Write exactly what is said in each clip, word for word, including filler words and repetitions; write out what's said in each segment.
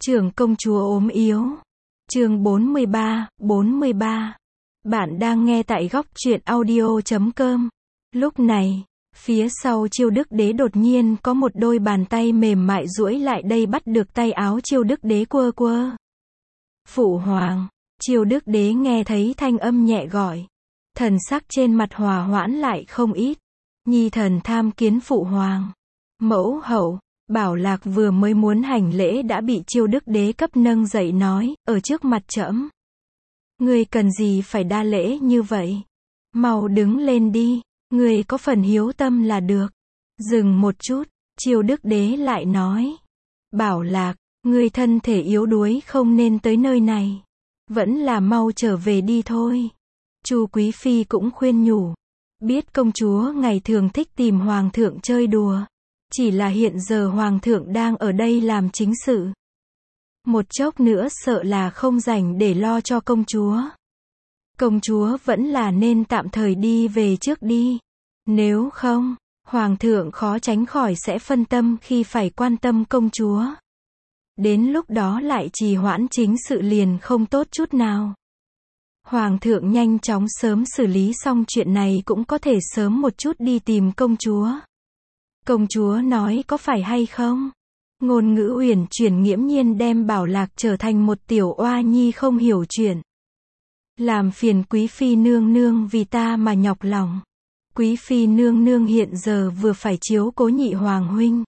Trưởng công chúa ốm yếu. Chương bốn mươi ba, bốn mươi ba. Bạn đang nghe tại góc truyện audio chấm com. Lúc này, phía sau Chiêu Đức Đế đột nhiên có một đôi bàn tay mềm mại duỗi lại đây bắt được tay áo Chiêu Đức Đế quơ quơ. Phụ hoàng. Chiêu Đức Đế nghe thấy thanh âm nhẹ gọi. Thần sắc trên mặt hòa hoãn lại không ít. Nhi thần tham kiến phụ hoàng. Mẫu hậu. Bảo Lạc vừa mới muốn hành lễ đã bị Chiêu Đức Đế cấp nâng dậy nói, ở trước mặt trẫm. Ngươi cần gì phải đa lễ như vậy? Mau đứng lên đi, ngươi có phần hiếu tâm là được. Dừng một chút, Chiêu Đức Đế lại nói. Bảo Lạc, ngươi thân thể yếu đuối không nên tới nơi này. Vẫn là mau trở về đi thôi. Chu Quý Phi cũng khuyên nhủ. Biết công chúa ngày thường thích tìm hoàng thượng chơi đùa. Chỉ là hiện giờ hoàng thượng đang ở đây làm chính sự. Một chốc nữa sợ là không rảnh để lo cho công chúa. Công chúa vẫn là nên tạm thời đi về trước đi. Nếu không, hoàng thượng khó tránh khỏi sẽ phân tâm khi phải quan tâm công chúa. Đến lúc đó lại trì hoãn chính sự liền không tốt chút nào. Hoàng thượng nhanh chóng sớm xử lý xong chuyện này cũng có thể sớm một chút đi tìm công chúa. Công chúa nói có phải hay không? Ngôn ngữ uyển chuyển nghiễm nhiên đem Bảo Lạc trở thành một tiểu oa nhi không hiểu chuyện. Làm phiền Quý Phi nương nương vì ta mà nhọc lòng. Quý Phi nương nương hiện giờ vừa phải chiếu cố nhị hoàng huynh.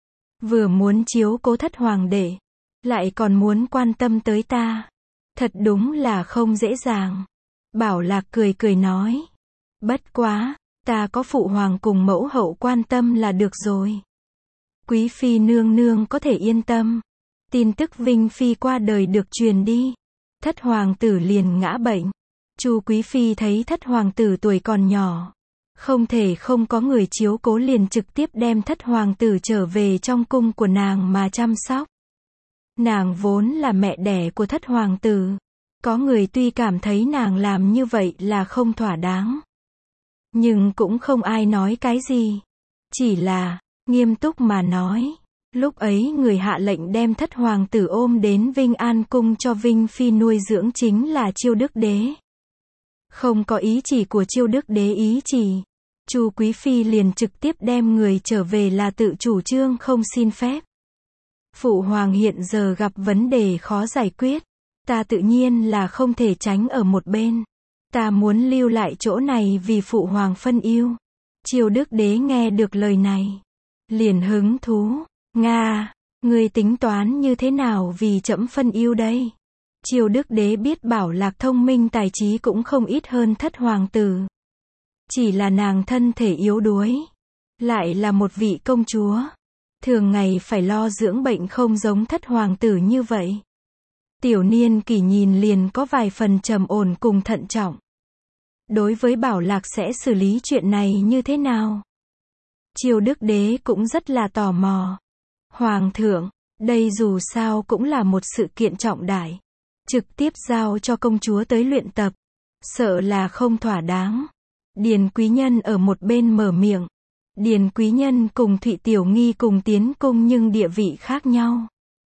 Vừa muốn chiếu cố thất hoàng đệ. Lại còn muốn quan tâm tới ta. Thật đúng là không dễ dàng. Bảo Lạc cười cười nói. Bất quá. Ta có phụ hoàng cùng mẫu hậu quan tâm là được rồi. Quý Phi nương nương có thể yên tâm. Tin tức Vinh Phi qua đời được truyền đi. Thất hoàng tử liền ngã bệnh. Chu Quý Phi thấy thất hoàng tử tuổi còn nhỏ. Không thể không có người chiếu cố liền trực tiếp đem thất hoàng tử trở về trong cung của nàng mà chăm sóc. Nàng vốn là mẹ đẻ của thất hoàng tử. Có người tuy cảm thấy nàng làm như vậy là không thỏa đáng. Nhưng cũng không ai nói cái gì. Chỉ là, nghiêm túc mà nói. Lúc ấy người hạ lệnh đem thất hoàng tử ôm đến Vinh An cung cho Vinh Phi nuôi dưỡng chính là Chiêu Đức Đế. Không có ý chỉ của Chiêu Đức Đế ý chỉ. Chu Quý Phi liền trực tiếp đem người trở về là tự chủ trương không xin phép. Phụ hoàng hiện giờ gặp vấn đề khó giải quyết. Ta tự nhiên là không thể tránh ở một bên. Ta muốn lưu lại chỗ này vì phụ hoàng phân ưu. Chiêu Đức Đế nghe được lời này. Liền hứng thú. Nga, ngươi tính toán như thế nào vì trẫm phân ưu đây? Chiêu Đức Đế biết Bảo Lạc thông minh tài trí cũng không ít hơn thất hoàng tử. Chỉ là nàng thân thể yếu đuối. Lại là một vị công chúa. Thường ngày phải lo dưỡng bệnh không giống thất hoàng tử như vậy. Tiểu niên kỷ nhìn liền có vài phần trầm ổn cùng thận trọng. Đối với Bảo Lạc sẽ xử lý chuyện này như thế nào? Chiêu Đức Đế cũng rất là tò mò. Hoàng thượng, đây dù sao cũng là một sự kiện trọng đại. Trực tiếp giao cho công chúa tới luyện tập. Sợ là không thỏa đáng. Điền Quý Nhân ở một bên mở miệng. Điền Quý Nhân cùng Thụy Tiểu Nghi cùng tiến cung nhưng địa vị khác nhau.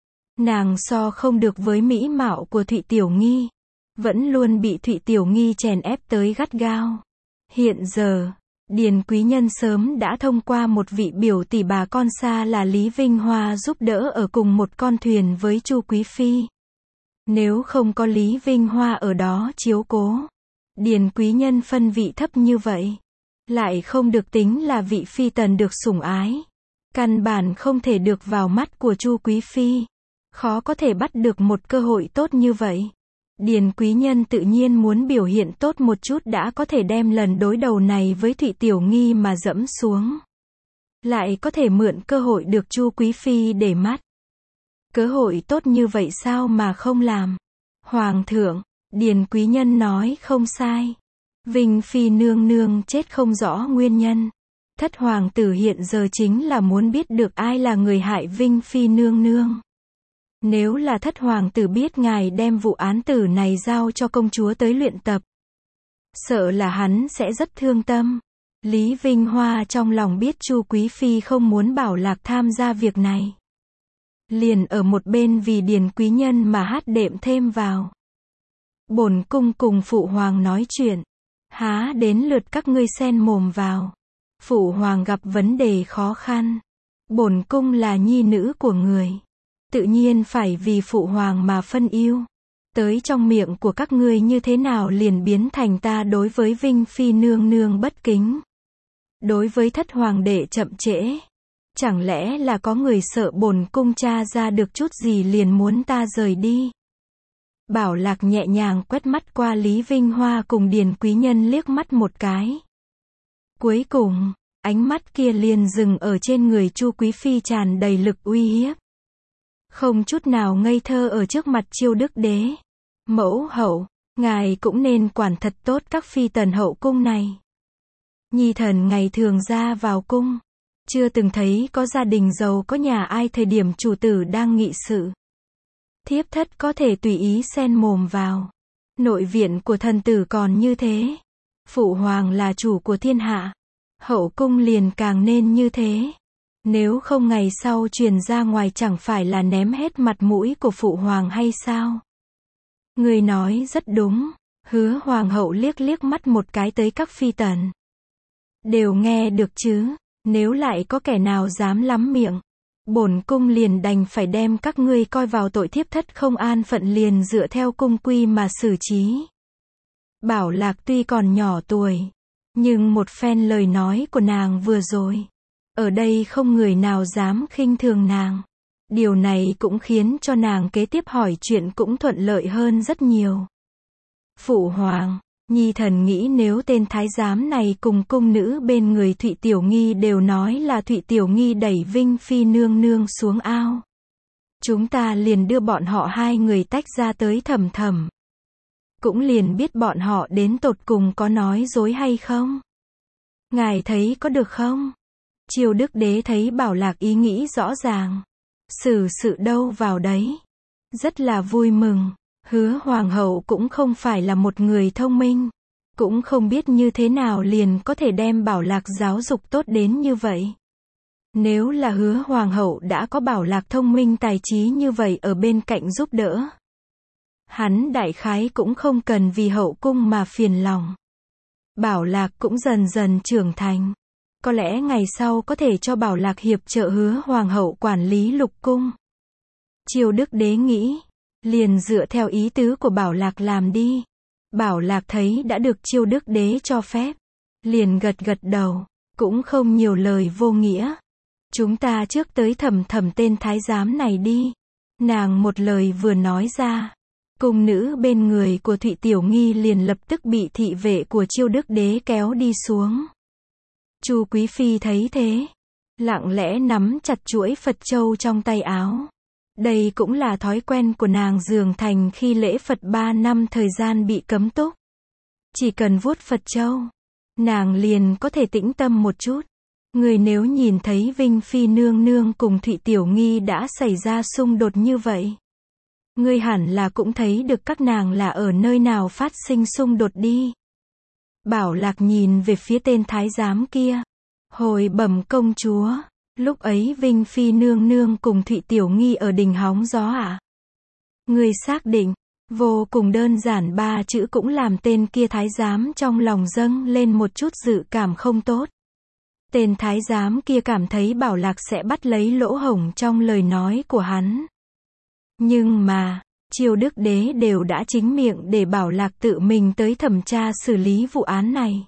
Nàng so không được với mỹ mạo của Thụy Tiểu Nghi. Vẫn luôn bị Thụy Tiểu Nghi chèn ép tới gắt gao. Hiện giờ, Điền Quý Nhân sớm đã thông qua một vị biểu tỷ bà con xa là Lý Vinh Hoa giúp đỡ ở cùng một con thuyền với Chu Quý Phi. Nếu không có Lý Vinh Hoa ở đó chiếu cố, Điền Quý Nhân phân vị thấp như vậy. Lại không được tính là vị phi tần được sủng ái. Căn bản không thể được vào mắt của Chu Quý Phi. Khó có thể bắt được một cơ hội tốt như vậy. Điền Quý Nhân tự nhiên muốn biểu hiện tốt một chút đã có thể đem lần đối đầu này với Thụy Tiểu Nghi mà dẫm xuống. Lại có thể mượn cơ hội được Chu Quý Phi để mắt. Cơ hội tốt như vậy sao mà không làm? Hoàng thượng, Điền Quý Nhân nói không sai. Vinh Phi nương nương chết không rõ nguyên nhân. Thất hoàng tử hiện giờ chính là muốn biết được ai là người hại Vinh Phi nương nương. Nếu là thất hoàng tử biết ngài đem vụ án tử này giao cho công chúa tới luyện tập. Sợ là hắn sẽ rất thương tâm. Lý Vinh Hoa trong lòng biết Chu Quý Phi không muốn Bảo Lạc tham gia việc này. liền ở một bên vì Điền quý nhân mà hát đệm thêm vào. Bổn cung cùng phụ hoàng nói chuyện, há đến lượt các ngươi xen mồm vào. Phụ hoàng gặp vấn đề khó khăn, bổn cung là nhi nữ của người, tự nhiên phải vì phụ hoàng mà phân ưu. Tới trong miệng của các ngươi như thế nào liền biến thành ta đối với Vinh Phi nương nương bất kính, đối với thất hoàng đệ chậm trễ. Chẳng lẽ là có người sợ bổn cung tra ra được chút gì liền muốn ta rời đi? Bảo Lạc nhẹ nhàng quét mắt qua Lý Vinh Hoa cùng Điền quý nhân liếc mắt một cái. Cuối cùng, ánh mắt kia liền dừng ở trên người Chu Quý Phi tràn đầy lực uy hiếp. Không chút nào ngây thơ ở trước mặt Chiêu Đức Đế. Mẫu hậu, ngài cũng nên quản thật tốt các phi tần hậu cung này. Nhi thần ngày thường ra vào cung, chưa từng thấy có gia đình giàu có nhà ai thời điểm chủ tử đang nghị sự, thiếp thất có thể tùy ý xen mồm vào. Nội viện của thần tử còn như thế. Phụ hoàng là chủ của thiên hạ, hậu cung liền càng nên như thế. Nếu không ngày sau truyền ra ngoài chẳng phải là ném hết mặt mũi của phụ hoàng hay sao? Người nói rất đúng. Hứa hoàng hậu liếc liếc mắt một cái tới các phi tần. Đều nghe được chứ, nếu lại có kẻ nào dám lắm miệng, bổn cung liền đành phải đem các ngươi coi vào tội thiếp thất không an phận liền dựa theo cung quy mà xử trí. Bảo Lạc tuy còn nhỏ tuổi, nhưng một phen lời nói của nàng vừa rồi, ở đây không người nào dám khinh thường nàng. Điều này cũng khiến cho nàng kế tiếp hỏi chuyện cũng thuận lợi hơn rất nhiều. Phụ hoàng, nhi thần nghĩ nếu tên thái giám này cùng cung nữ bên người Thụy Tiểu Nghi đều nói là Thụy Tiểu Nghi đẩy Vinh Phi nương nương xuống ao, chúng ta liền đưa bọn họ hai người tách ra tới thẩm thẩm. Cũng liền biết bọn họ đến tột cùng có nói dối hay không. Ngài thấy có được không? Chiêu Đức Đế thấy Bảo Lạc ý nghĩ rõ ràng, xử sự đâu vào đấy, rất là vui mừng. Hứa hoàng hậu cũng không phải là một người thông minh, cũng không biết như thế nào liền có thể đem Bảo Lạc giáo dục tốt đến như vậy. Nếu là hứa hoàng hậu đã có Bảo Lạc thông minh tài trí như vậy ở bên cạnh giúp đỡ, hắn đại khái cũng không cần vì hậu cung mà phiền lòng. Bảo Lạc cũng dần dần trưởng thành, có lẽ ngày sau có thể cho Bảo Lạc hiệp trợ hứa hoàng hậu quản lý lục cung. Chiêu Đức Đế nghĩ, liền dựa theo ý tứ của Bảo Lạc làm đi. Bảo Lạc thấy đã được Chiêu Đức Đế cho phép, liền gật gật đầu, cũng không nhiều lời vô nghĩa. Chúng ta trước tới thẩm thẩm tên thái giám này đi. Nàng một lời vừa nói ra, cung nữ bên người của Thụy Tiểu Nghi liền lập tức bị thị vệ của Chiêu Đức Đế kéo đi xuống. Chu Quý Phi thấy thế, lặng lẽ nắm chặt chuỗi Phật châu trong tay áo. Đây cũng là thói quen của nàng dường thành khi lễ Phật ba năm thời gian bị cấm túc. Chỉ cần vuốt Phật châu, nàng liền có thể tĩnh tâm một chút. Người nếu nhìn thấy Vinh Phi nương nương cùng Thụy Tiểu Nghi đã xảy ra xung đột như vậy, ngươi hẳn là cũng thấy được các nàng là ở nơi nào phát sinh xung đột đi. Bảo Lạc nhìn về phía tên thái giám kia. Hồi bẩm công chúa, lúc ấy Vinh Phi nương nương cùng Thụy Tiểu Nghi ở đình hóng gió à? Người xác định, vô cùng đơn giản ba chữ cũng làm tên kia thái giám trong lòng dâng lên một chút dự cảm không tốt. Tên thái giám kia cảm thấy Bảo Lạc sẽ bắt lấy lỗ hổng trong lời nói của hắn. Nhưng mà, Chiêu Đức Đế đều đã chính miệng để Bảo Lạc tự mình tới thẩm tra xử lý vụ án này.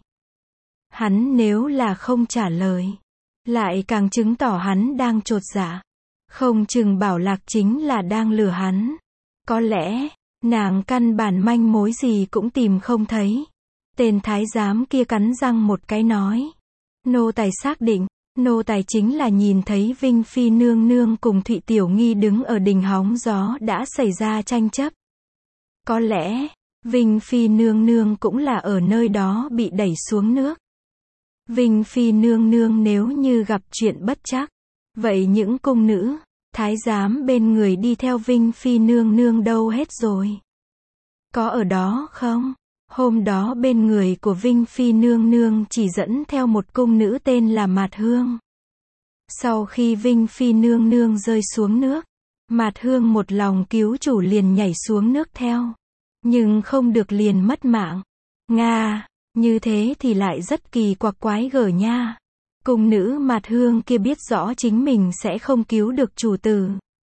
Hắn nếu là không trả lời, lại càng chứng tỏ hắn đang chột dạ. Không chừng Bảo Lạc chính là đang lừa hắn. Có lẽ, nàng căn bản manh mối gì cũng tìm không thấy. Tên thái giám kia cắn răng một cái nói. Nô tài xác định, nô tài chính là nhìn thấy Vinh Phi nương nương cùng Thụy Tiểu Nghi đứng ở đình hóng gió đã xảy ra tranh chấp. Có lẽ, Vinh Phi nương nương cũng là ở nơi đó bị đẩy xuống nước. Vinh Phi nương nương nếu như gặp chuyện bất trắc, vậy những cung nữ, thái giám bên người đi theo Vinh Phi nương nương đâu hết rồi? Có ở đó không? Hôm đó bên người của Vinh Phi nương nương chỉ dẫn theo một cung nữ tên là Mạt Hương. Sau khi Vinh Phi nương nương rơi xuống nước, Mạt Hương một lòng cứu chủ liền nhảy xuống nước theo. Nhưng không được liền mất mạng. Nga, như thế thì lại rất kỳ quặc quái gở nha. Cung nữ Mạt Hương kia biết rõ chính mình sẽ không cứu được chủ tử.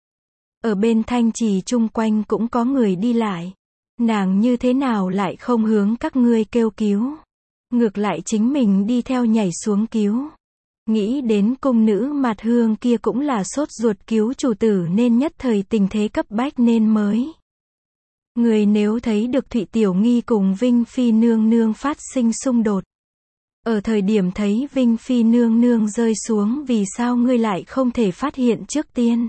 Ở bên Thanh Trì chung quanh cũng có người đi lại. Nàng như thế nào lại không hướng các ngươi kêu cứu. Ngược lại chính mình đi theo nhảy xuống cứu. Nghĩ đến cung nữ Mạt Hương kia cũng là sốt ruột cứu chủ tử nên nhất thời tình thế cấp bách nên mới. Người nếu thấy được Thụy Tiểu Nghi cùng Vinh Phi nương nương phát sinh xung đột. Ở thời điểm thấy Vinh Phi nương nương rơi xuống vì sao ngươi lại không thể phát hiện trước tiên.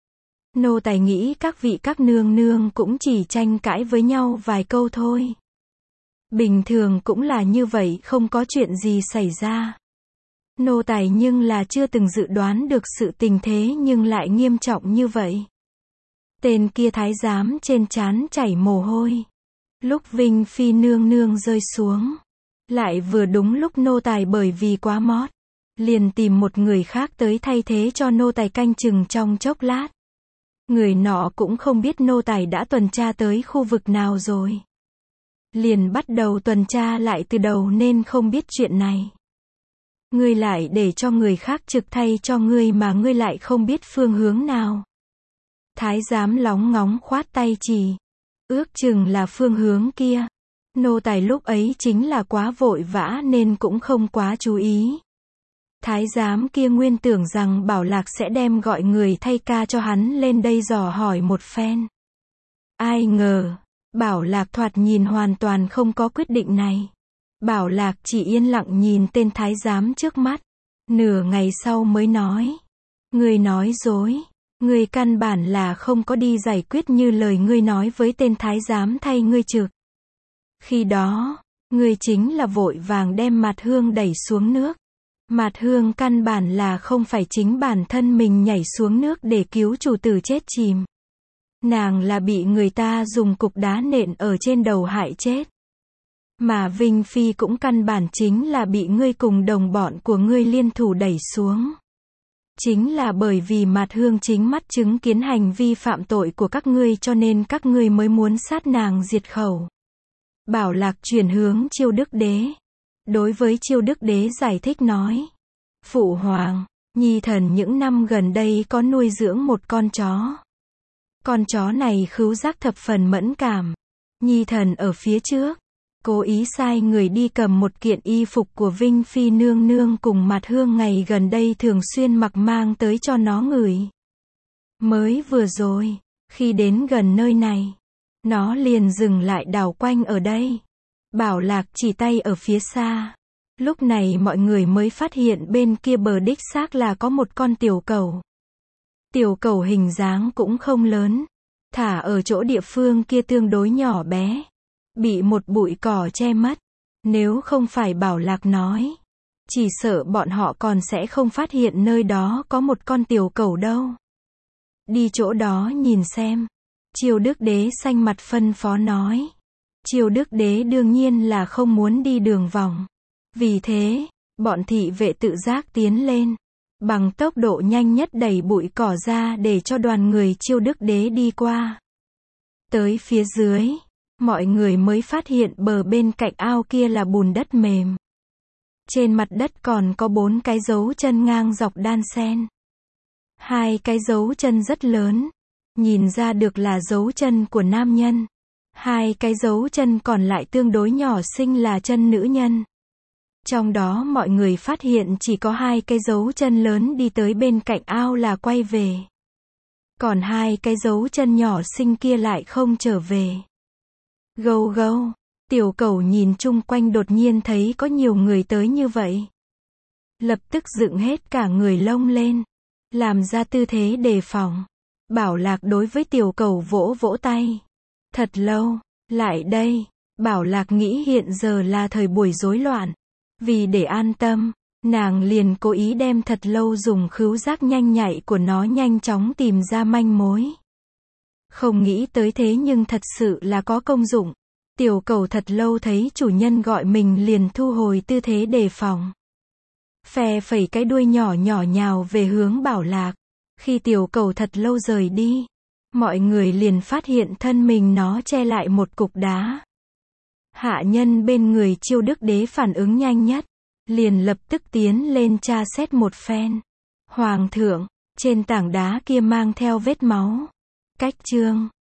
Nô tài nghĩ các vị các nương nương cũng chỉ tranh cãi với nhau vài câu thôi. Bình thường cũng là như vậy không có chuyện gì xảy ra. Nô tài nhưng là chưa từng dự đoán được sự tình thế nhưng lại nghiêm trọng như vậy. Tên kia thái giám trên trán chảy mồ hôi. Lúc Vinh Phi nương nương rơi xuống. Lại vừa đúng lúc nô tài bởi vì quá mót. Liền tìm một người khác tới thay thế cho nô tài canh chừng trong chốc lát. Người nọ cũng không biết nô tài đã tuần tra tới khu vực nào rồi. Liền bắt đầu tuần tra lại từ đầu nên không biết chuyện này. Ngươi lại để cho người khác trực thay cho ngươi mà ngươi lại không biết phương hướng nào. Thái giám lóng ngóng khoát tay chỉ. Ước chừng là phương hướng kia. Nô tài lúc ấy chính là quá vội vã nên cũng không quá chú ý. Thái giám kia nguyên tưởng rằng Bảo Lạc sẽ đem gọi người thay ca cho hắn lên đây dò hỏi một phen. Ai ngờ, Bảo Lạc thoạt nhìn hoàn toàn không có quyết định này. Bảo Lạc chỉ yên lặng nhìn tên thái giám trước mắt. Nửa ngày sau mới nói. Ngươi nói dối. Ngươi căn bản là không có đi giải quyết như lời ngươi nói với tên thái giám thay ngươi trực. Khi đó, ngươi chính là vội vàng đem Mạt Hương đẩy xuống nước. Mạt Hương căn bản là không phải chính bản thân mình nhảy xuống nước để cứu chủ tử chết chìm. Nàng là bị người ta dùng cục đá nện ở trên đầu hại chết. Mà Vinh Phi cũng căn bản chính là bị ngươi cùng đồng bọn của ngươi liên thủ đẩy xuống. Chính là bởi vì Mạt Hương chính mắt chứng kiến hành vi phạm tội của các ngươi cho nên các ngươi mới muốn sát nàng diệt khẩu. Bảo Lạc chuyển hướng Chiêu Đức Đế. Đối với Chiêu Đức Đế giải thích nói. Phụ hoàng, nhi thần những năm gần đây có nuôi dưỡng một con chó. Con chó này khứu giác thập phần mẫn cảm. Nhi thần ở phía trước. Cố ý sai người đi cầm một kiện y phục của Vinh Phi nương nương cùng Mạt Hương ngày gần đây thường xuyên mặc mang tới cho nó ngửi. Mới vừa rồi, khi đến gần nơi này, nó liền dừng lại đảo quanh ở đây. Bảo Lạc chỉ tay ở phía xa. Lúc này mọi người mới phát hiện bên kia bờ đích xác là có một con tiểu cẩu. Tiểu cẩu hình dáng cũng không lớn. Thả ở chỗ địa phương kia tương đối nhỏ bé. Bị một bụi cỏ che mất. Nếu không phải Bảo Lạc nói. Chỉ sợ bọn họ còn sẽ không phát hiện nơi đó có một con tiểu cẩu đâu. Đi chỗ đó nhìn xem. Chiêu Đức Đế xanh mặt phân phó nói. Chiêu Đức Đế đương nhiên là không muốn đi đường vòng. Vì thế, bọn thị vệ tự giác tiến lên. Bằng tốc độ nhanh nhất đẩy bụi cỏ ra để cho đoàn người Chiêu Đức Đế đi qua. Tới phía dưới, mọi người mới phát hiện bờ bên cạnh ao kia là bùn đất mềm. Trên mặt đất còn có bốn cái dấu chân ngang dọc đan xen. Hai cái dấu chân rất lớn. Nhìn ra được là dấu chân của nam nhân. Hai cái dấu chân còn lại tương đối nhỏ xinh là chân nữ nhân. Trong đó mọi người phát hiện chỉ có hai cái dấu chân lớn đi tới bên cạnh ao là quay về. Còn hai cái dấu chân nhỏ xinh kia lại không trở về. Gâu gâu, tiểu cẩu nhìn chung quanh đột nhiên thấy có nhiều người tới như vậy. Lập tức dựng hết cả người lông lên. Làm ra tư thế đề phòng. Bảo Lạc đối với tiểu cẩu vỗ vỗ tay. Thật lâu, lại đây. Bảo Lạc nghĩ hiện giờ là thời buổi rối loạn. Vì để an tâm, nàng liền cố ý đem thật lâu dùng khứu giác nhanh nhạy của nó nhanh chóng tìm ra manh mối. Không nghĩ tới thế nhưng thật sự là có công dụng. Tiểu cẩu thật lâu thấy chủ nhân gọi mình liền thu hồi tư thế đề phòng. Phe phẩy cái đuôi nhỏ nhỏ nhào về hướng Bảo Lạc. Khi tiểu cẩu thật lâu rời đi, Mọi người liền phát hiện thân mình nó che lại một cục đá. Hạ nhân bên người Chiêu Đức Đế phản ứng nhanh nhất, liền lập tức tiến lên tra xét một phen. Hoàng thượng, trên tảng đá kia mang theo vết máu. Cách chương